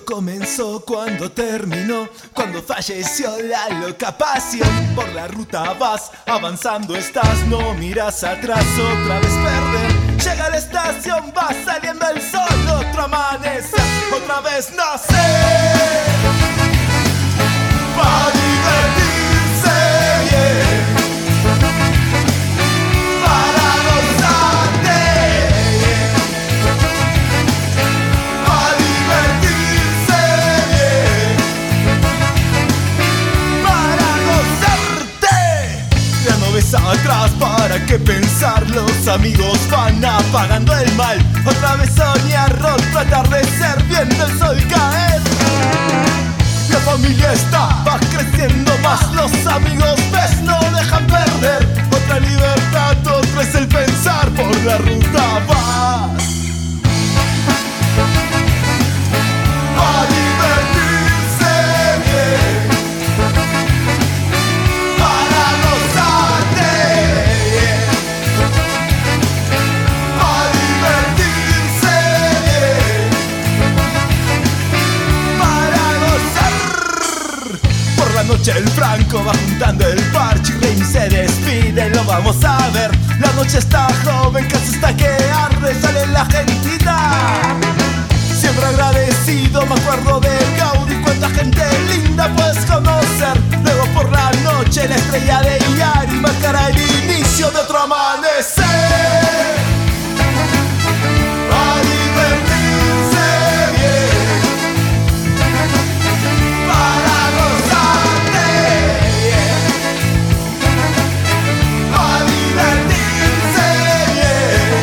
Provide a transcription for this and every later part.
comenzó, cuando terminó, cuando falleció la loca pasión. Por la ruta vas, avanzando estás, no miras atrás, otra vez perder. Llega a la estación, va saliendo el sol, otro amanecer, otra vez nacer. Pa' divertirse bien, para gozarte bien, pa' divertirse bien, para gozarte. Ya no ves atrás, ¿para qué pensar? Los amigos van apagando el mal. Otra vez soñar, tratar de ser, viendo el sol caer. La familia está, va creciendo más. Los amigos, ves, no dejan perder. Otra libertad, otro es el pensar. Por la ruta vas a divertirse bien, para gozarte bien, a divertirse bien, para gozar. Por la noche el Franco va juntando el parche y Rey se despide, lo vamos a ver. La noche está joven, casi hasta que arde, sale la gentita. Siempre agradecido, me acuerdo del Gaudí, cuánta gente linda puedes conocer. Luego por la noche la estrella de Yari marcará el inicio de otro amanecer. A divertirse bien, para gozarte bien, a divertirse bien,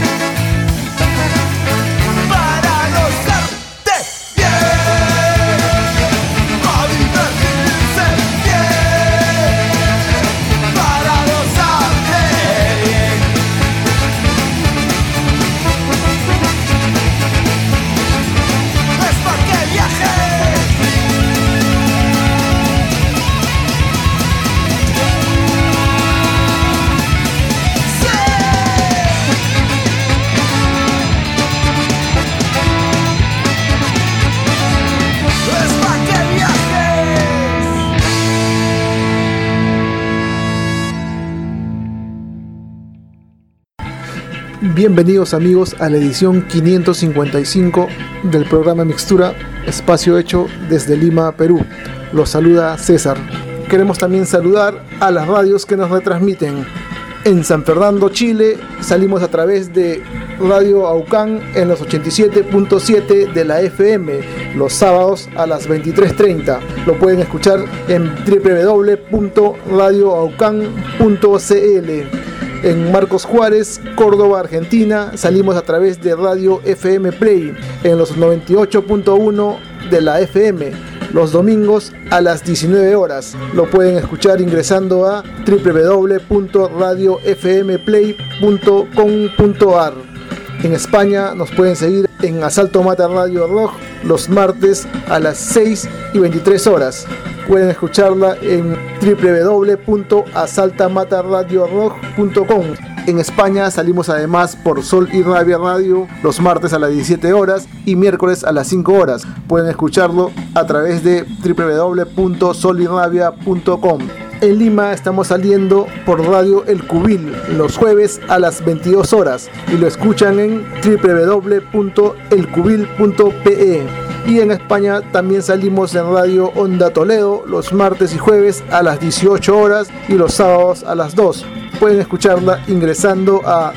para gozarte bien, a divertirse bien, para gozarte bien. Es pa' que viajes. Es pa' que viajes. Bienvenidos amigos a la edición 555 del programa Mixtura, espacio hecho desde Lima, Perú. Los saluda César. Queremos también saludar a las radios que nos retransmiten. En San Fernando, Chile, salimos a través de Radio Aucán en los 87.7 de la FM, los sábados a las 23:30. Lo pueden escuchar en www.radioaucán.cl. En Marcos Juárez, Córdoba, Argentina, salimos a través de Radio FM Play en los 98.1 de la FM, los domingos a las 19 horas. Lo pueden escuchar ingresando a www.radiofmplay.com.ar. En España nos pueden seguir en Asalto Mata Radio Rock los martes a las 6 y 23 horas. Pueden escucharla en www.asaltamataradiorock.com. En España salimos además por Sol y Rabia Radio los martes a las 17 horas y miércoles a las 5 horas. Pueden escucharlo a través de www.solirrabia.com. En Lima estamos saliendo por Radio El Cubil los jueves a las 22 horas y lo escuchan en www.elcubil.pe. Y en España también salimos en Radio Onda Toledo los martes y jueves a las 18 horas y los sábados a las 2. Pueden escucharla ingresando a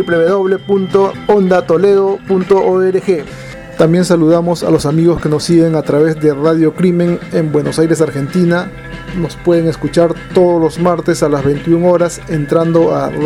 www.ondatoledo.org. También saludamos a los amigos que nos siguen a través de Radio Crimen en Buenos Aires, Argentina. Nos pueden escuchar todos los martes a las 21 horas entrando a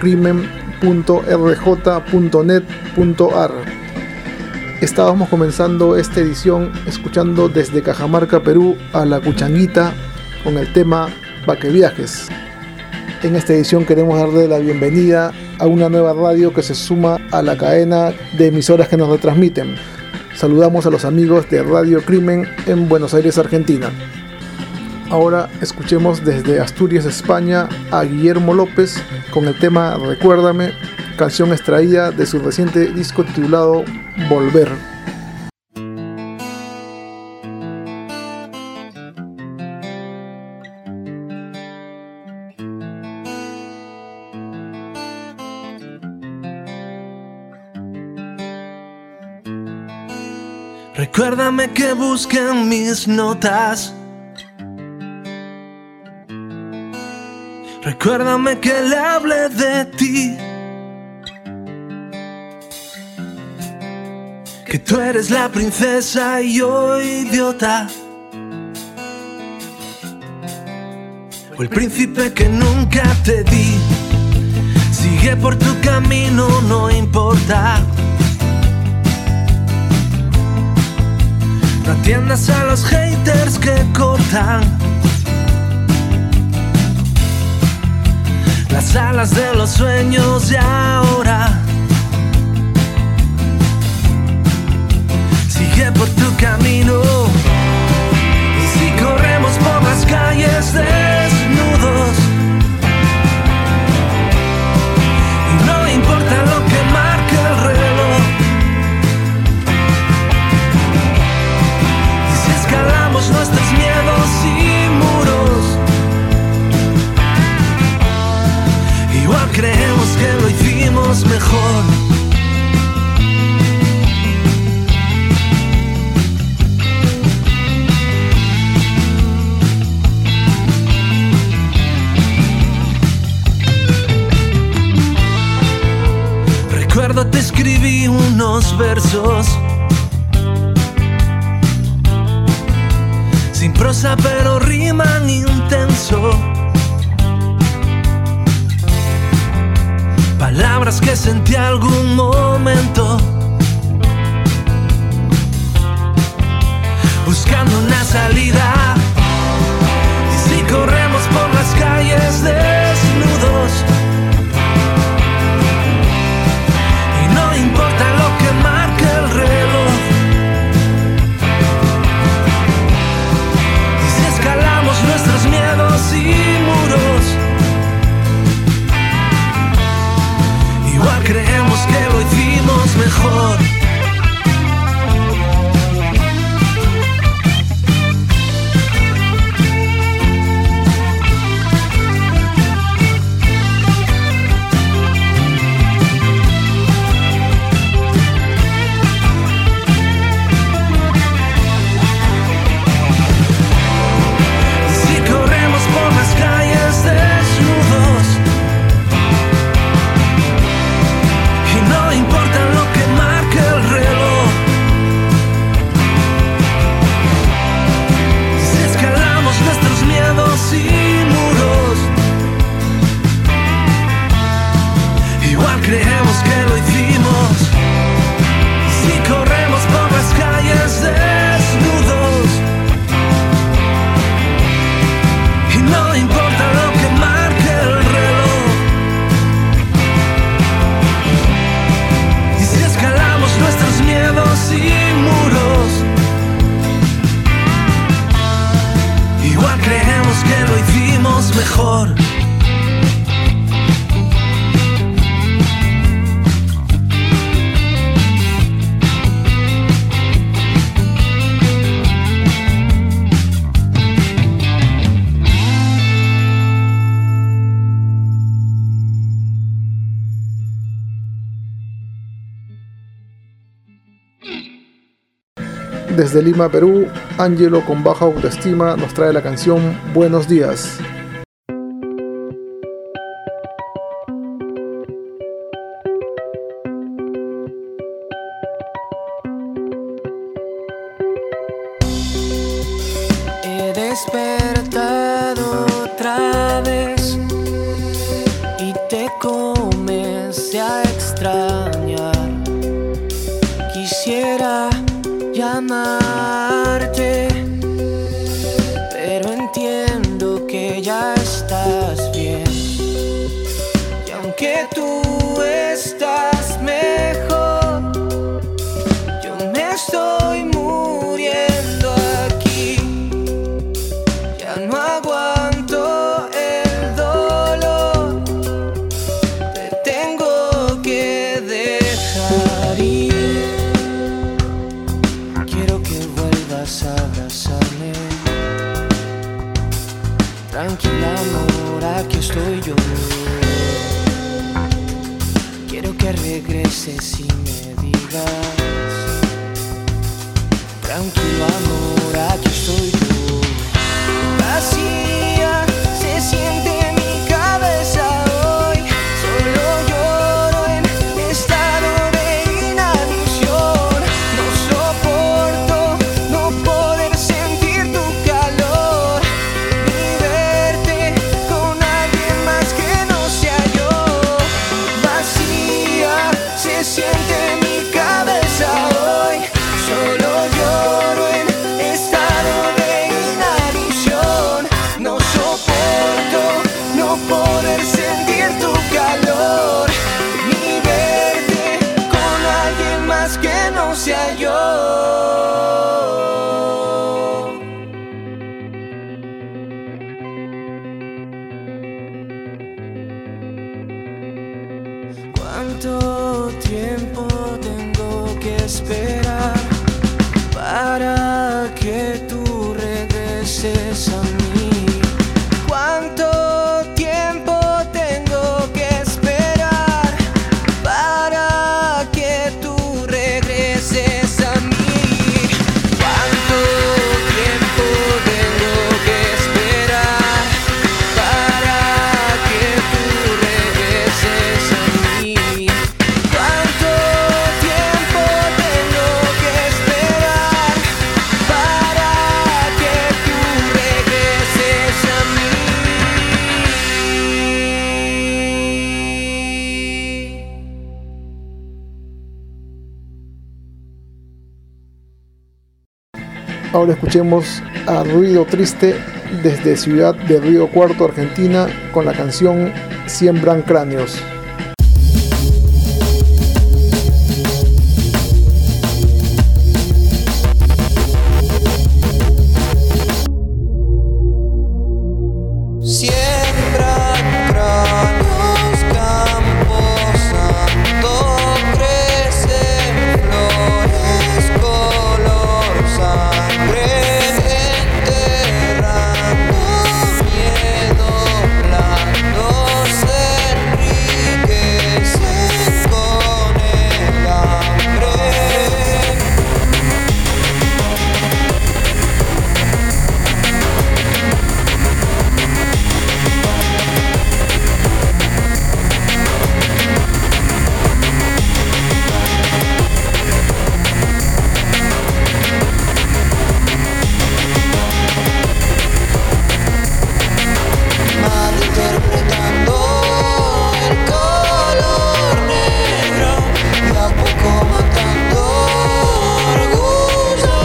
radiocrimen.rj.net.ar. Estábamos comenzando esta edición escuchando desde Cajamarca, Perú, a La Cuchanguita con el tema Pa' que viajes. En esta edición queremos darle la bienvenida a una nueva radio que se suma a la cadena de emisoras que nos retransmiten. Saludamos a los amigos de Radio Crimen en Buenos Aires, Argentina. Ahora escuchemos desde Asturias, España, a Guillermo López con el tema Recuérdame, canción extraída de su reciente disco titulado Volver. Recuérdame que busque en mis notas. Recuérdame que le hable de ti. Que tú eres la princesa y yo idiota. O el príncipe que nunca te di. Sigue por tu camino, no importa. No atiendas a los haters que cortan las alas de los sueños de ahora. Sigue por tu camino. Y si corremos por las calles desnudos, y no importa lo que marque el reloj, y si escalamos nuestros miedos y muros, igual creemos que lo hicimos mejor. Recuerdo te escribí unos versos sin prosa pero riman intenso. Palabras que sentí algún momento, buscando una salida. Y si corremos por las calles desnudos, y no importa lo que marque el reloj, y si escalamos nuestros miedos y muros, igual creemos que lo hicimos mejor. Creemos que lo hicimos. Si corremos por las calles desnudos, y no importa lo que marque el reloj, y si escalamos nuestros miedos y muros, igual creemos que lo hicimos mejor. Desde Lima, Perú, Ángelo con baja autoestima nos trae la canción Buenos Días. He despertado otra vez y te comencé a extrañar. Quisiera llamarte, pero entiendo que ya estás bien. Y aunque tú estás mejor, yo me estoy muriendo aquí. Ya no aguanto el dolor, te tengo que dejar ir. Abrazarme. Tranquila, amor, aquí estoy yo. Quiero que regreses y me digas Tranquilo amor, aquí estoy yo. Vacía se siente mi cabeza hoy. Solo lloro en estado de inanición. No soporto no poder sentir tu calor, ni verte con alguien más que no sea yo. Vacía se siente mi cabeza hoy. Solo lloro en estado de inanición. No soporto no poder sentir tu calor, ni verte con alguien más que no sea yo. ¿Cuánto tiempo tengo que esperar para que tú regreses a mí? ¿Cuánto tiempo tengo que esperar para que tú regreses a mí? ¿Cuánto tiempo tengo que esperar para que tú regreses a mí? ¿Cuánto tiempo tengo que esperar para que tú regreses a mí? Ahora escuchemos a Ruido Triste desde Ciudad de Río Cuarto, Argentina, con la canción Siembran Cráneos. Siembran cráneos, campos santos, crecen flores color sangre, enterrando miedo blando, se enriquecen con el hambre. Malinterpretando el color negro, de a poco matando orgullo,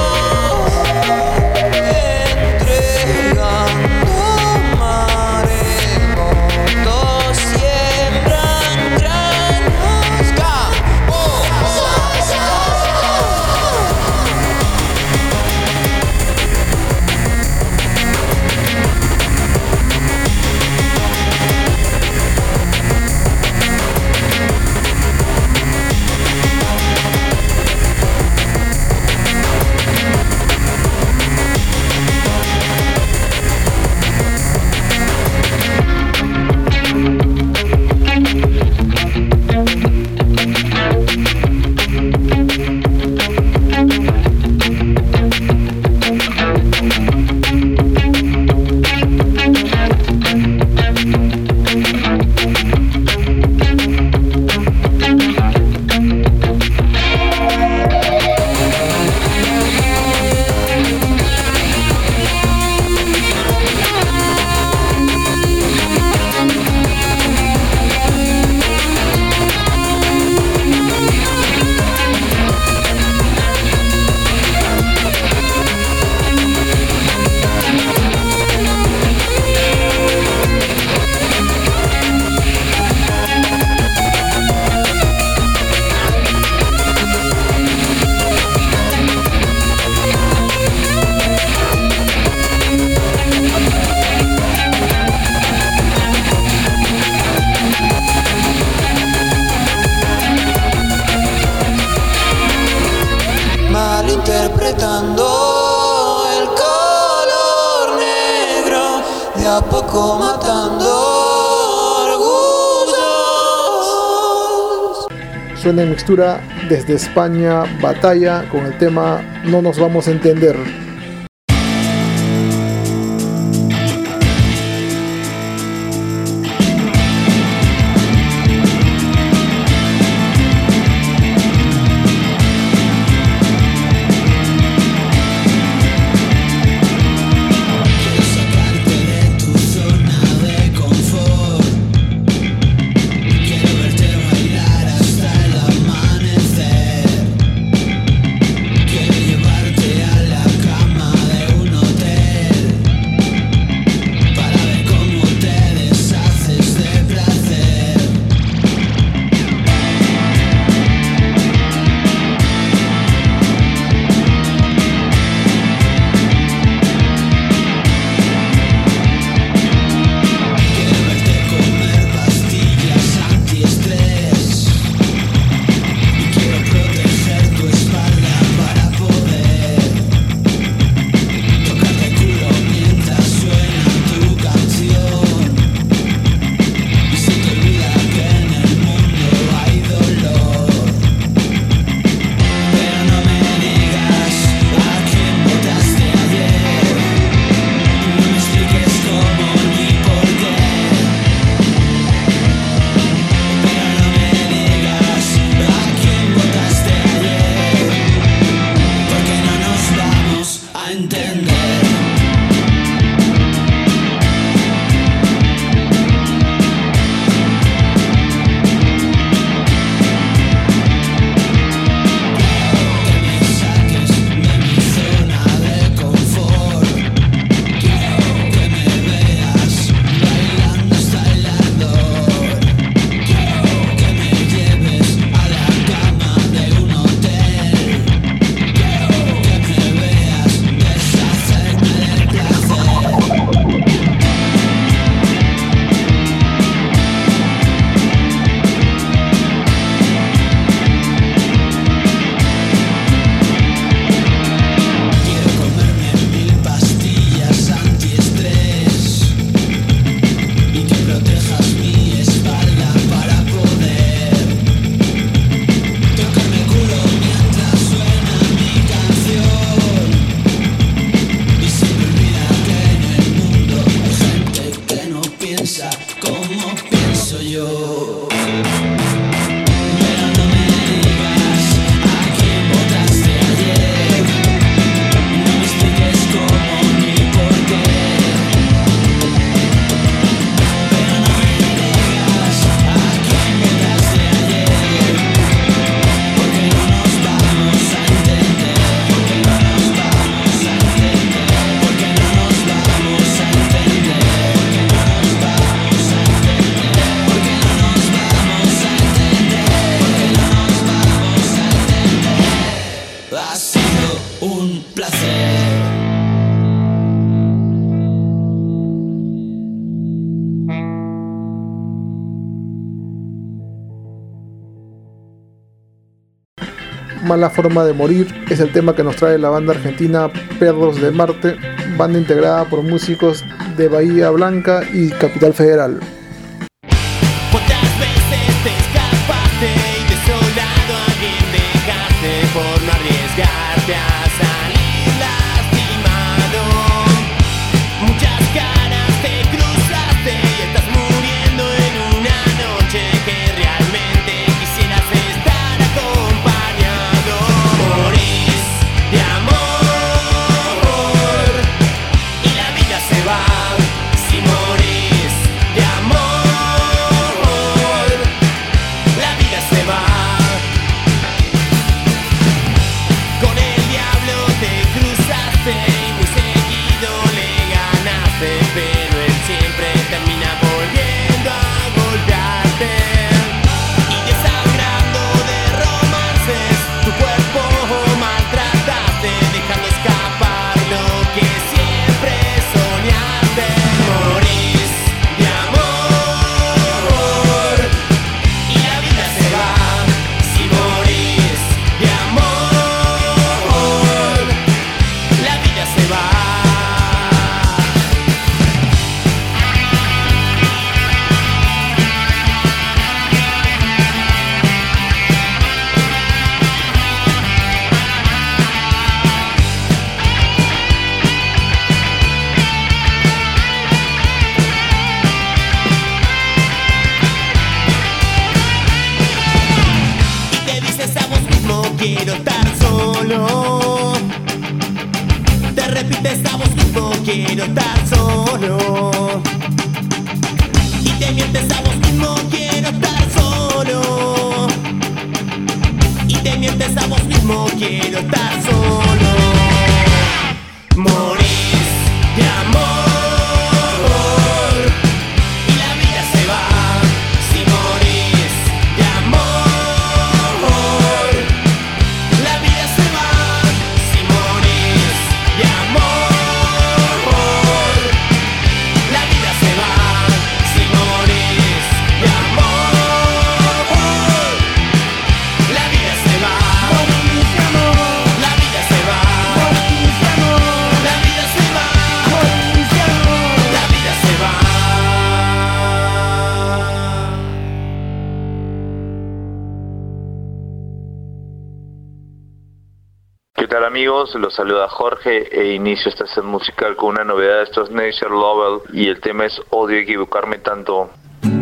entregando maremotos, siembran cráneos, campos. Malinterpretando el color negro, de a poco matando orgullos. suena en mixtura desde España, Batalla, con el tema No nos vamos a entender. Mala forma de morir es el tema que nos trae la banda argentina Perros de Marte, banda integrada por músicos de Bahía Blanca y Capital Federal. ¿Cuántas veces te escapaste y desolado a quien dejaste por no arriesgarte a salir lastimado? Muchas caras te cruzaste y estás muriendo en una noche que realmente quisieras estar acompañado. Morís de amor y la vida se va. Si morís de amor, la vida se va. Con el diablo solo. Te repites a vos mismo, quiero estar solo. Y te mientes a vos mismo, quiero estar solo. Y te mientes a vos mismo, quiero estar solo. Morís de amor y la vida se va. Si morís de amor, la vida se va. Si morís de amor, la vida se va. Si morís de amor, la vida se va. Morís de amor, la vida se va. Morís de amor, la vida se va. Morís de amor, la vida se va. ¿Qué tal, amigos? Los saluda Jorge e inicio esta sesión musical con una novedad. Esto es Nature Lovell y el tema es Odio equivocarme tanto.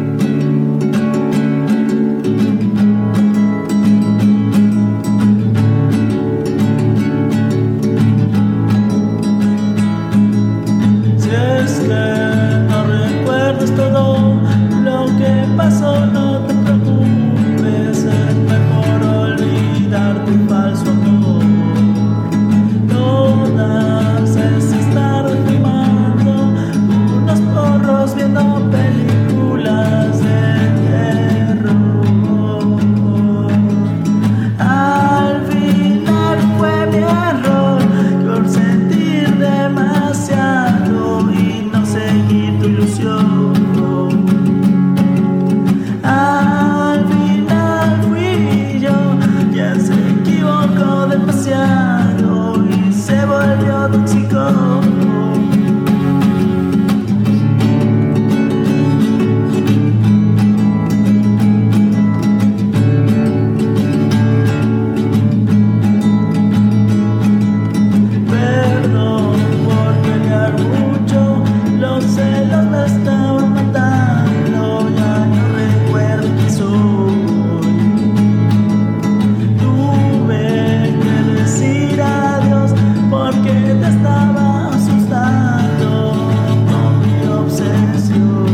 Si es que no recuerdas todo lo que pasó, no te preocupes, es mejor olvidar tu falso amor. Todas esas tardes fumando unos porros, viendo películas de terror. Al final fue mi error por sentir demasiado y no seguir tu ilusión. Al final fui yo quien se equivocó demasiado y se volvió tóxico. Perdón por pelear mucho, los celos me estaban matando, ya no recuerdo quién soy. Tuve que decir adiós porque te estaba asustando con mi obsesión.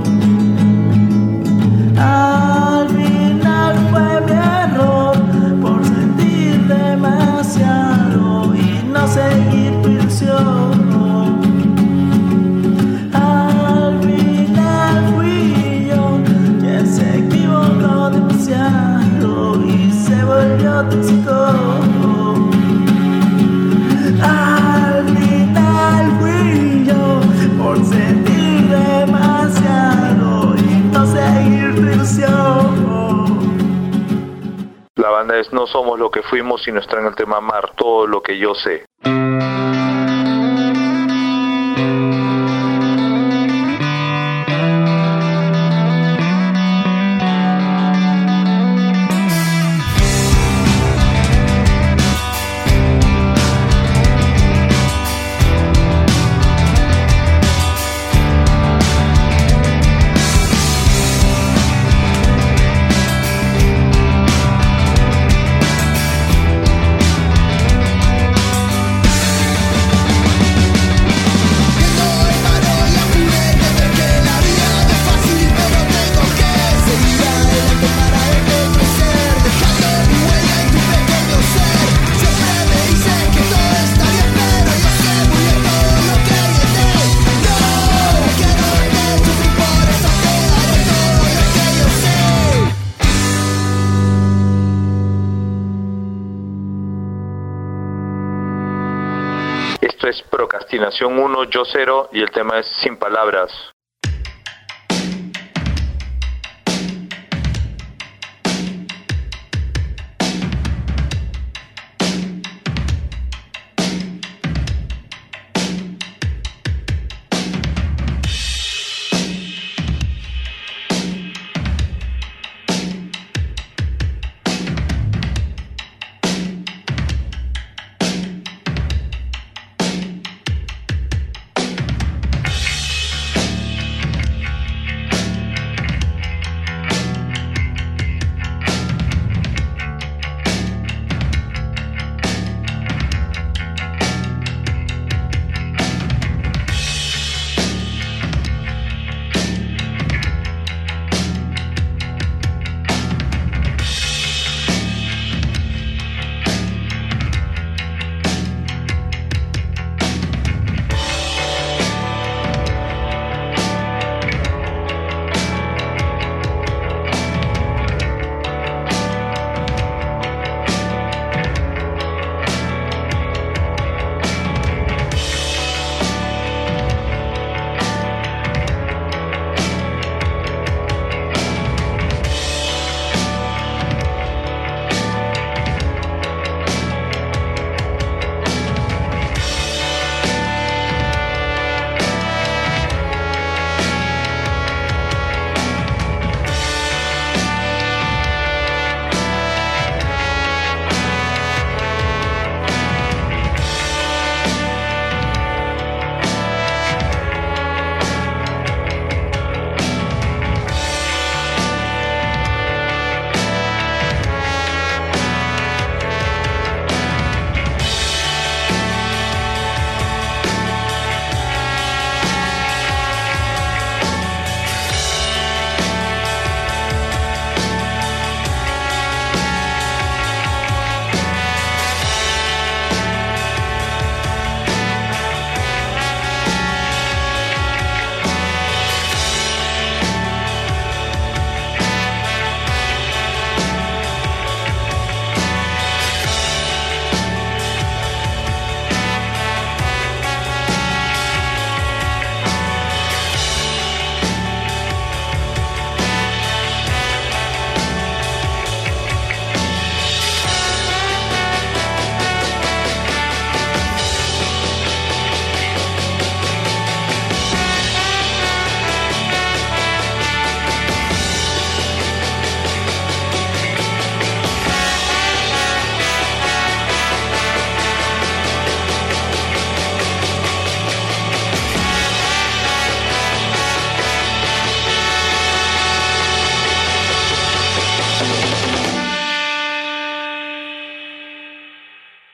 Al final fue mi error por sentir demasiado y no seguir tu ilusión. Al final fui yo quien se equivocó demasiado y se volvió tóxico. Al final fui yo por sentir demasiado y no seguir tu ilusión. La banda es No Somos Lo Que Fuimos y nos traen el tema Amar, todo lo que yo sé. Esto es Procrastinación 1, Yo 0 y el tema es Sin Palabras.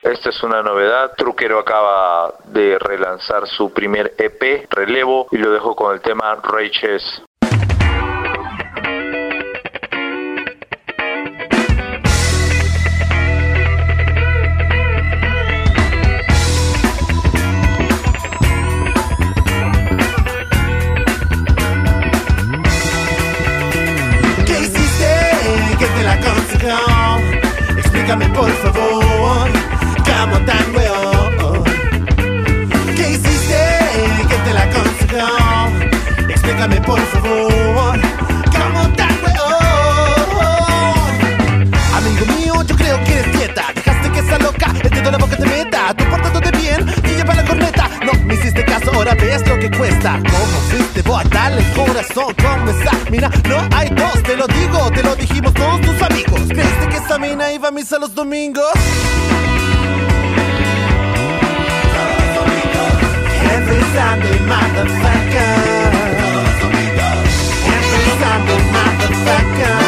Esta es una novedad. Truquero acaba de relanzar su primer EP, Relevo, y lo dejo con el tema Rages. Explícame por favor, ¿cómo tan weón? ¿Qué hiciste? ¿Quién te la aconsejó? Explícame por favor, ¿cómo tan weón? Amigo mío, yo creo que eres dieta. Dejaste que esa loca el dedo en la boca te meta. Tú portándote bien y lleva la corneta. No me hiciste caso, ahora ves lo que cuesta. ¿Cómo fuiste vos a darle el corazón como esa mina? No hay dos, te lo digo, te lo dijimos todos tus amigos. ¿Creíste que esa mina iba a misa los domingos? Every Sunday, motherfucker. Every Sunday, motherfucker.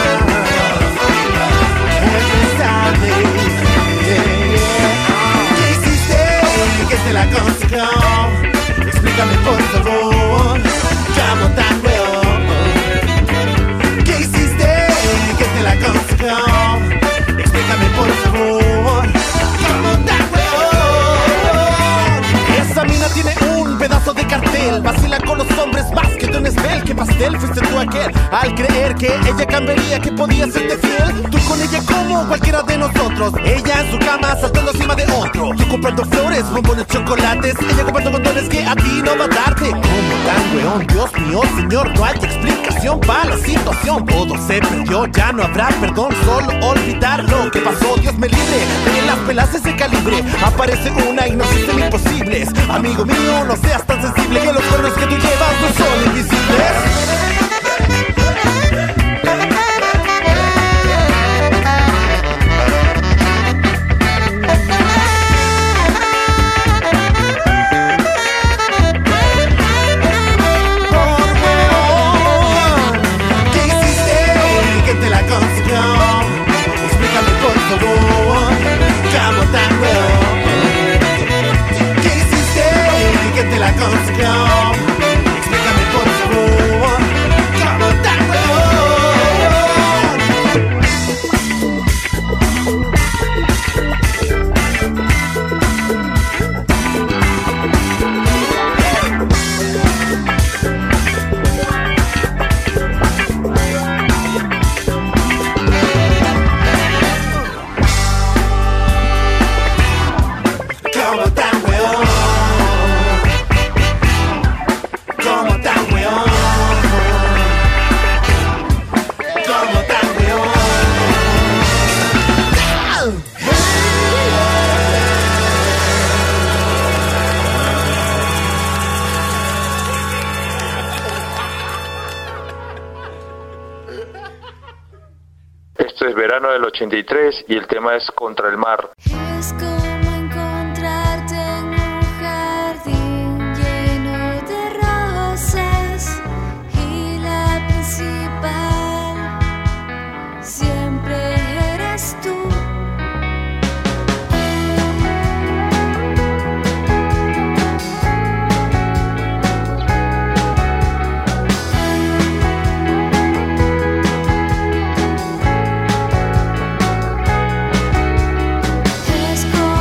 Every Sunday, yeah, yeah. ¿Qué hiciste? ¿Quién te la aconsejó? Explícame por favor, ¿cómo tan weón? ¿Qué hiciste? ¿Quién te la aconsejó? Explícame por favor, ¿cómo tan weón? Esa mina tiene un pedazo de cartel, vacila con los hombres más que tú en esbel. ¿Qué pastel fuiste tú aquel? Al creer que ella cambiaría, que podía serte fiel. Tú con ella como cualquiera de nosotros. Ella en su cama saltando encima de otro. Tú comprando flores, bombones, chocolates. Ella comprando condones que a ti no va a darte. ¿Cómo tan weón? Dios mío, señor, no hay explicación para la situación. Todo se perdió, ya no habrá perdón. Solo olvidar lo que pasó, Dios me libre de las pelas de ese calibre. Aparece una y no existen imposibles. Amigo mío, no seas tan sensible, que los cuernos que tú llevas no son invisibles. Explícame por favor, ¿cómo tan Esto es verano del 83 y el tema es Contra el Mar. Es como encontrarte en un jardín lleno de rosas y la principal siempre eres tú. Es como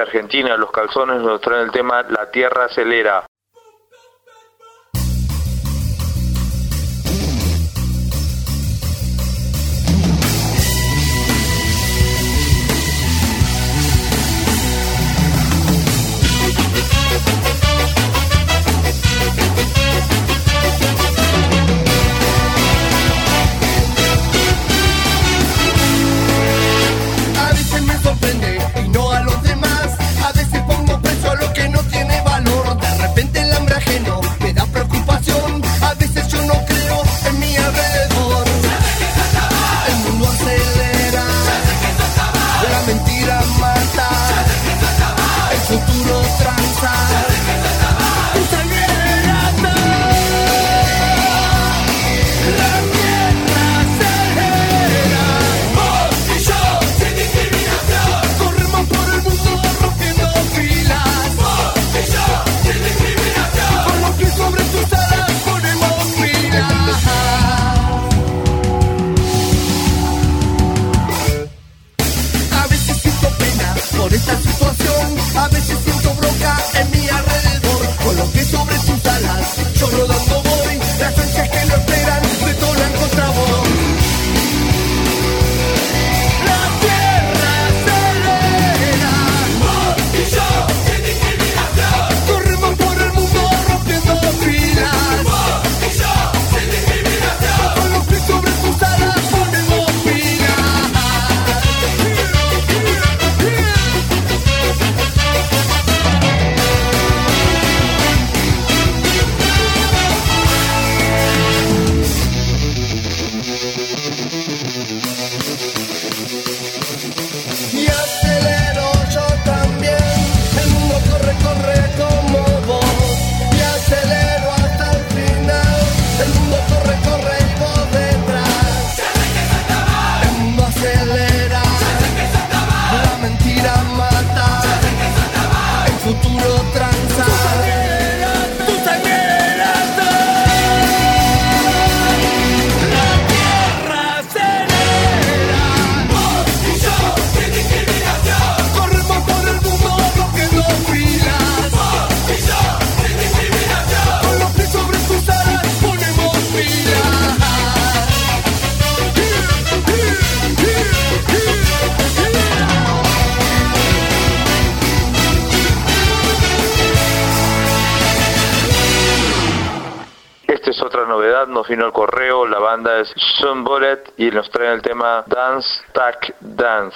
Argentina, Los Calzones, nos traen el tema La Tierra Acelera. A veces me sorprende y no a los demás. A veces pongo precio a lo que no tiene valor. De repente el hambre ajeno me da preocupación. A veces yo no creo en mi alrededor. El mundo acelera, la mentira mata, el futuro tranza. Tu sangre delata. La tierra acelera. Vos y yo, sin discriminación. Corremos por el mundo rompiendo filas. Vos y yo, sin discriminación. Con los pies sobre tus alas ponemos pilas. A veces siento pena por esta situación. A veces siento bronca en mi alrededor. Con los pies sobre tus alas, yo rodando voy. Las ansias que no esperan detonan contra vos. La tierra acelera. Vos y yo, sin discriminación. Corremos por el mundo rompiendo filas. Vos y yo, sin discriminación. Con los pies sobre tus alas ponemos pilas. Y acelero yo también. El mundo corre, corre como vos. Y acelero hasta el final. El mundo corre, corre y vos detrás. El mundo acelera. La mentira mata. El futuro tranza. Tu sangre delata. La tierra acelera. Vos y yo, sin discriminación. Corremos por el mundo rompiendo filas. Vos y yo, sin discriminación. Con los pies sobre tus alas ponemos pilas. Esta es otra novedad, nos vino el correo, la banda es Sunbullet y nos traen el tema Dance, Tac, Dance.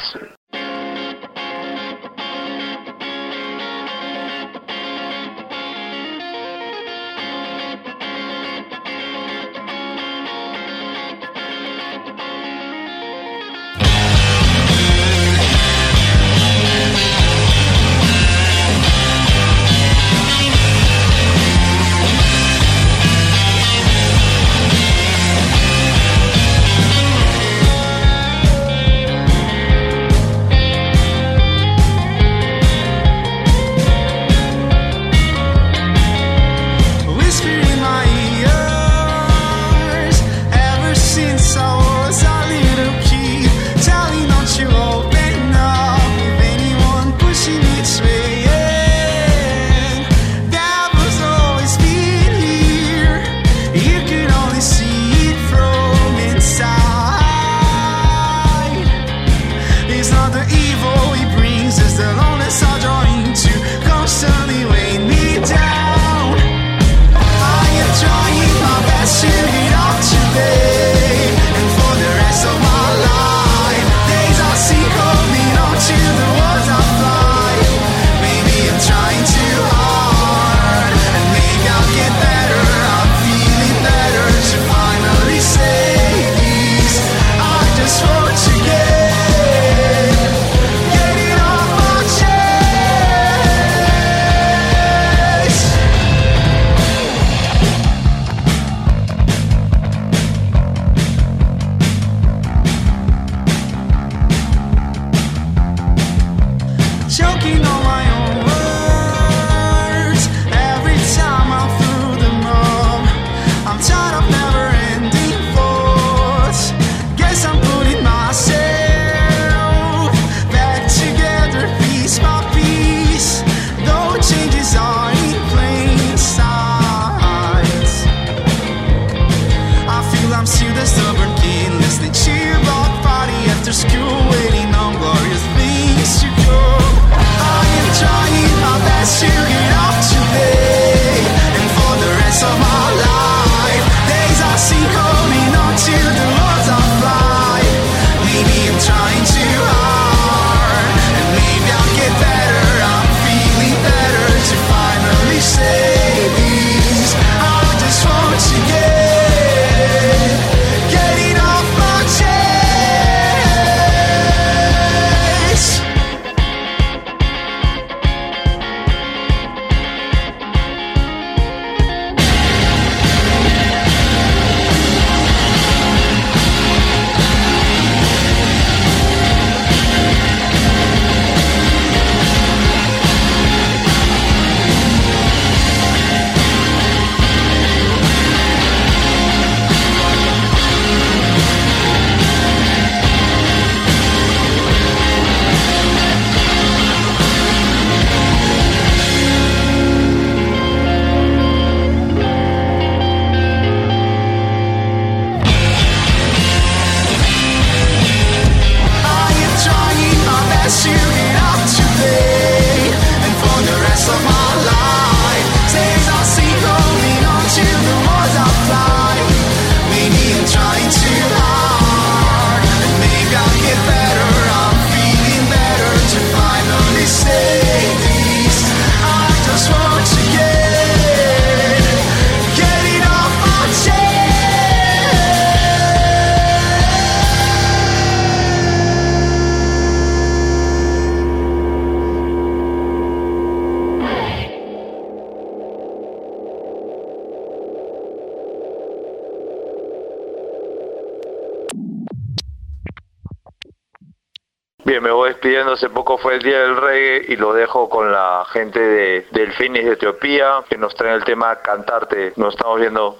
Bien, me voy despidiendo. Hace poco fue el Día del Reggae y lo dejo con la gente de Delfines de Etiopía, que nos traen el tema Cantarte. Nos estamos viendo.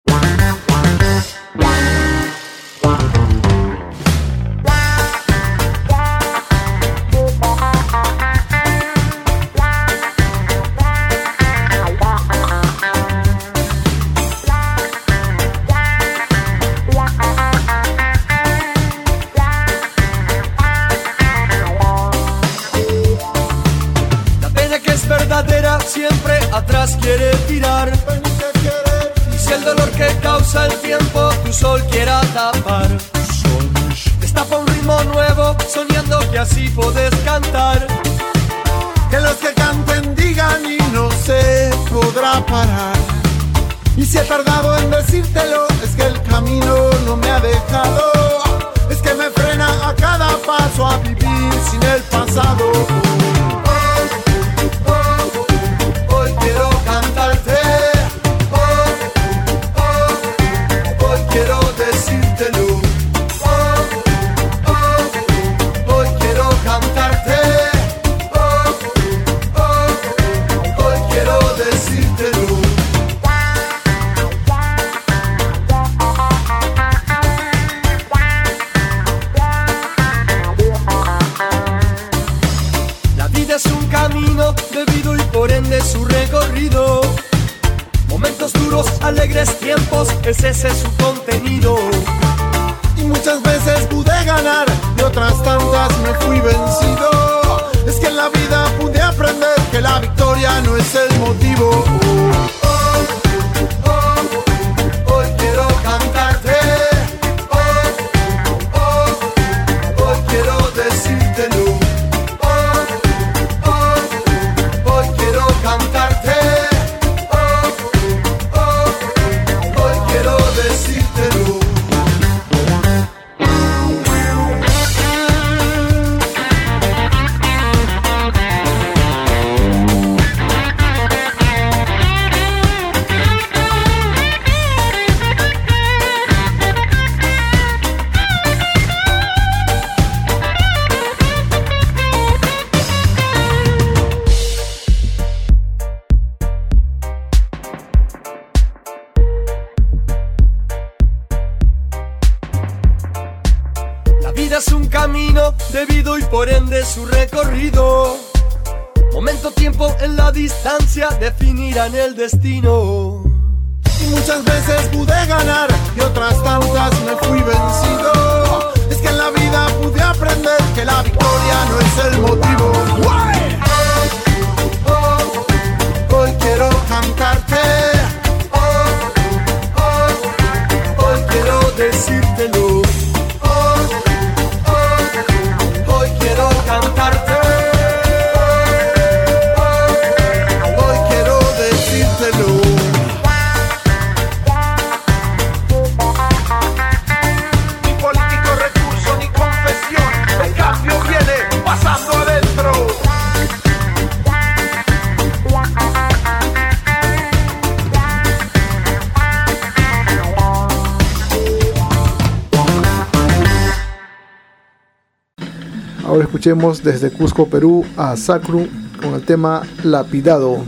Siempre atrás quiere tirar, y si el dolor que causa el tiempo tu sol quiera tapar, destapa un ritmo nuevo soñando que así podés cantar. Que los que canten digan y no se podrá parar. Y si he tardado en decírtelo es que el camino no me ha dejado, es que me frena a cada paso a vivir sin el pasado. Quiero cantarte, hoy quiero decírtelo, hoy quiero cantarte, hoy quiero decírtelo. La vida es un camino debido y por ende su recorrido, momentos duros, alegres tiempos, es ese su contenido. Y muchas veces pude ganar y otras tantas me fui vencido. Es que en la vida pude aprender que la victoria no es el motivo. Hoy quiero cantarte, hoy quiero decírtelo. Hoy quiero cantarte, hoy quiero decírtelo. Es un camino debido y por ende su recorrido, momento, tiempo en la distancia definirán el destino. Y muchas veces pude ganar y otras tantas me fui vencido. Es que en la vida pude aprender que la victoria no es el motivo. Hoy quiero cantarte, hoy quiero decírtelo. Quiero cantarte, hoy quiero decírtelo. Ni político recurso ni confesión, el cambio viene pasando adentro. Ahora escuchemos desde Cusco, Perú, a Sacru con el tema Lapidado.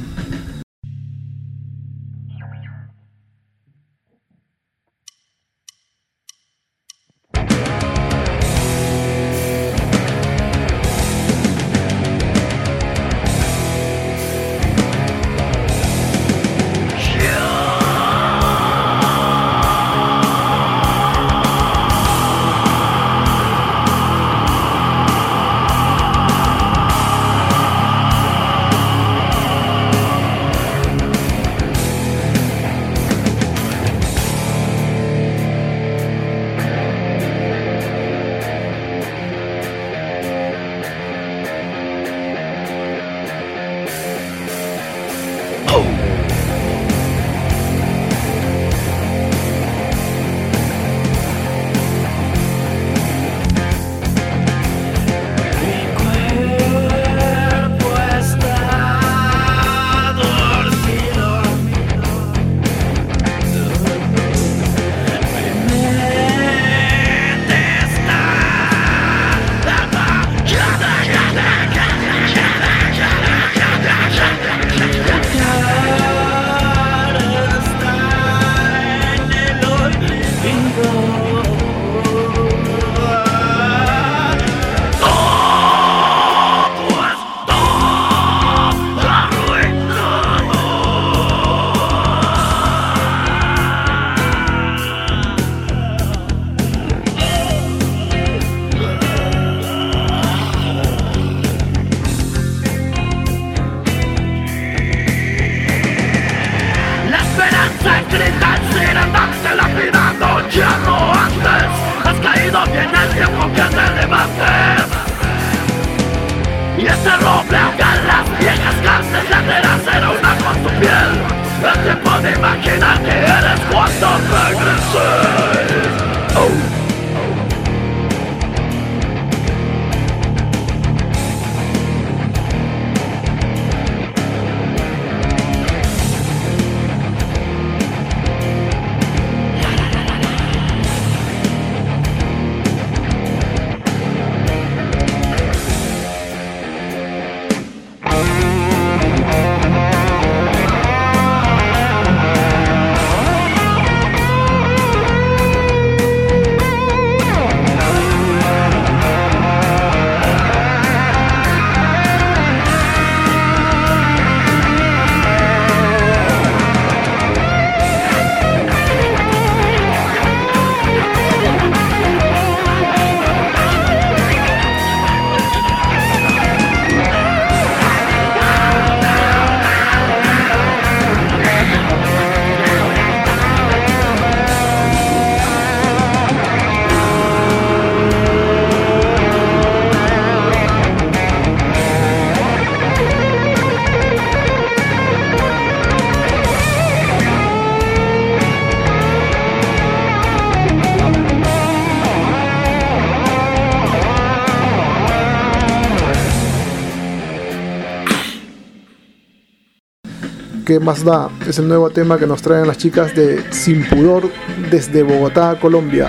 ¿Qué más da? Es el nuevo tema que nos traen las chicas de Sin Pudor desde Bogotá, Colombia.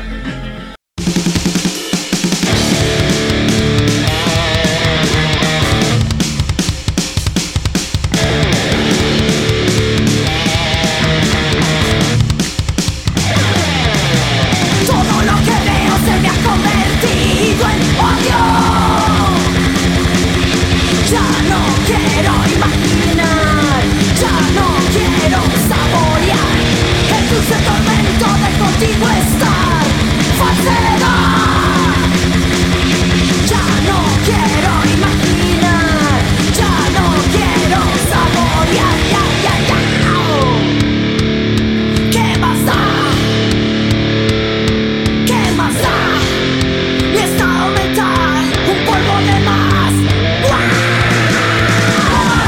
Todo lo que veo se me ha convertido en odio. Ya no quiero imaginar, ya no quiero saborear el dulce tormento de contigo estar. Falsedad. Ya no quiero imaginar, ya no quiero saborear. ¿Qué más da? ¿Qué más da? Mi estado mental, un polvo de más. ¡Wow!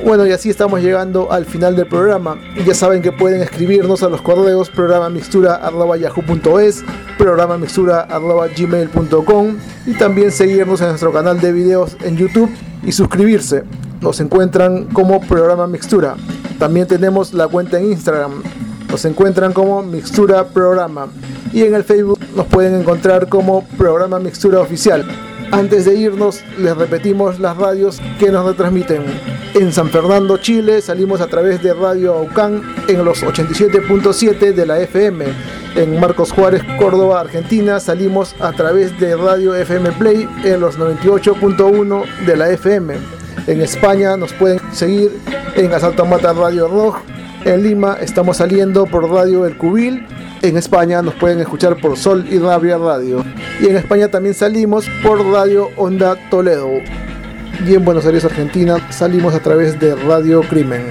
Bueno, y así estamos llegando al final del programa. Ya saben que pueden escribirnos a los correos programamixtura@yahoo.es, programamixtura@gmail.com, y también seguirnos en nuestro canal de videos en YouTube y suscribirse. Nos encuentran como Programa Mixtura. También tenemos la cuenta en Instagram. Nos encuentran como Mixtura Programa. Y en el Facebook nos pueden encontrar como Programa Mixtura Oficial. Antes de irnos, les repetimos las radios que nos retransmiten. En San Fernando, Chile, salimos a través de Radio Aucán en los 87.7 de la FM. En Marcos Juárez, Córdoba, Argentina, salimos a través de Radio FM Play en los 98.1 de la FM. En España nos pueden seguir en Asalto Mata Radio Rock. En Lima estamos saliendo por Radio El Cubil. En España nos pueden escuchar por Sol y Rabia Radio. Y en España también salimos por Radio Onda Toledo. Y en Buenos Aires, Argentina, salimos a través de Radio Crimen.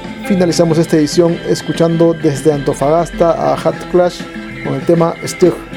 Finalizamos esta edición escuchando desde Antofagasta a Hat Clash con el tema Stug.